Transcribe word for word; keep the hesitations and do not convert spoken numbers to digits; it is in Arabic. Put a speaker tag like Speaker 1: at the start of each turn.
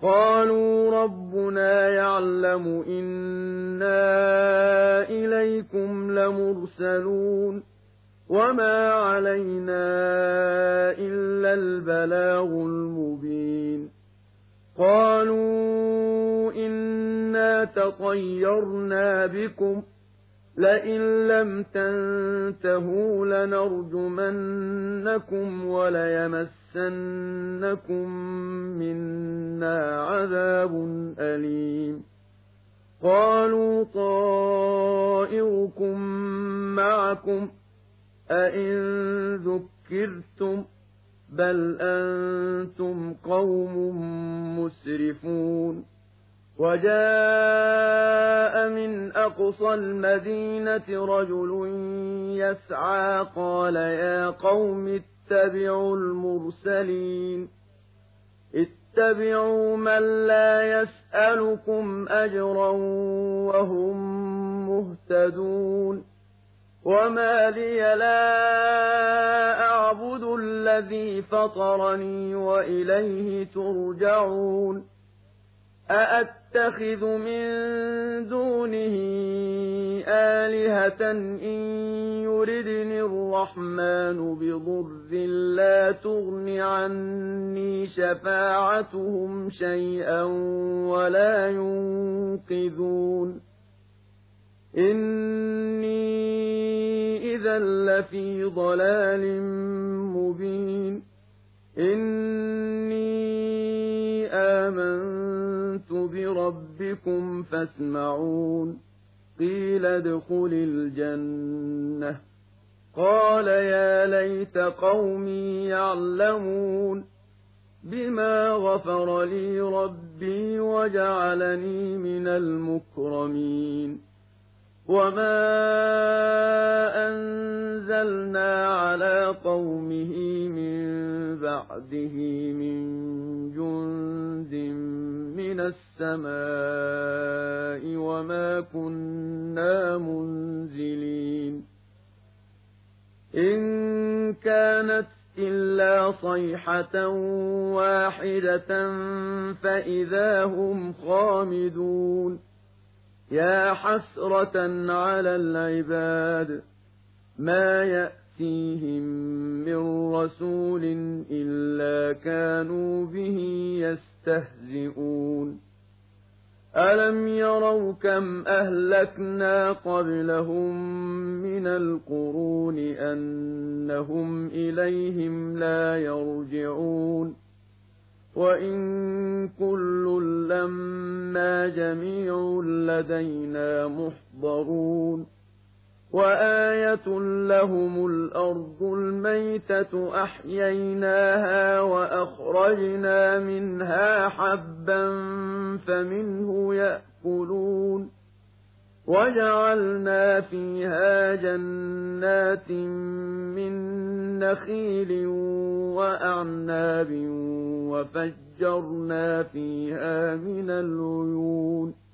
Speaker 1: قالوا ربنا يعلم إنا إليكم لمرسلون وما علينا إلا البلاغ المبين قالوا إنا تطيرنا بكم لئن لم تنتهوا لنرجمنكم وليمسنكم منا عذاب أليم قالوا طائركم معكم أئن ذكرتم بل أنتم قوم مسرفون وجاء من أقصى المدينة رجل يسعى قال يا قوم اتبعوا المرسلين اتبعوا من لا يسألكم أجرا وهم مهتدون وما لي لا أعبد الذي فطرني وإليه ترجعون أأتخذ من دونه آلهة إن يردني الرحمن بضر لا تغن عني شفاعتهم شيئا ولا ينقذون إني إذا لفي ضلال مبين إني آمنت بربكم فاسمعون قيل ادخل الجنة قال يا ليت قومي يعلمون بما غفر لي ربي وجعلني من المكرمين وما أنزلنا على قومه من بعده من جند من السماء وما كنا منزلين إن كانت إلا صيحة واحدة فإذا هم خامدون يا حسرة على العباد ما يأتيهم من رسول إلا كانوا به يستهزئون ألم يروا كم أهلكنا قبلهم من القرون أنهم إليهم لا يرجعون وإن كل لما جميع لدينا محضرون وآية لهم الأرض الميتة أحييناها وأخرجنا منها حبا فمنه يأكلون وجعلنا فيها جنات من نخيل وأعناب وفجرنا فيها من العيون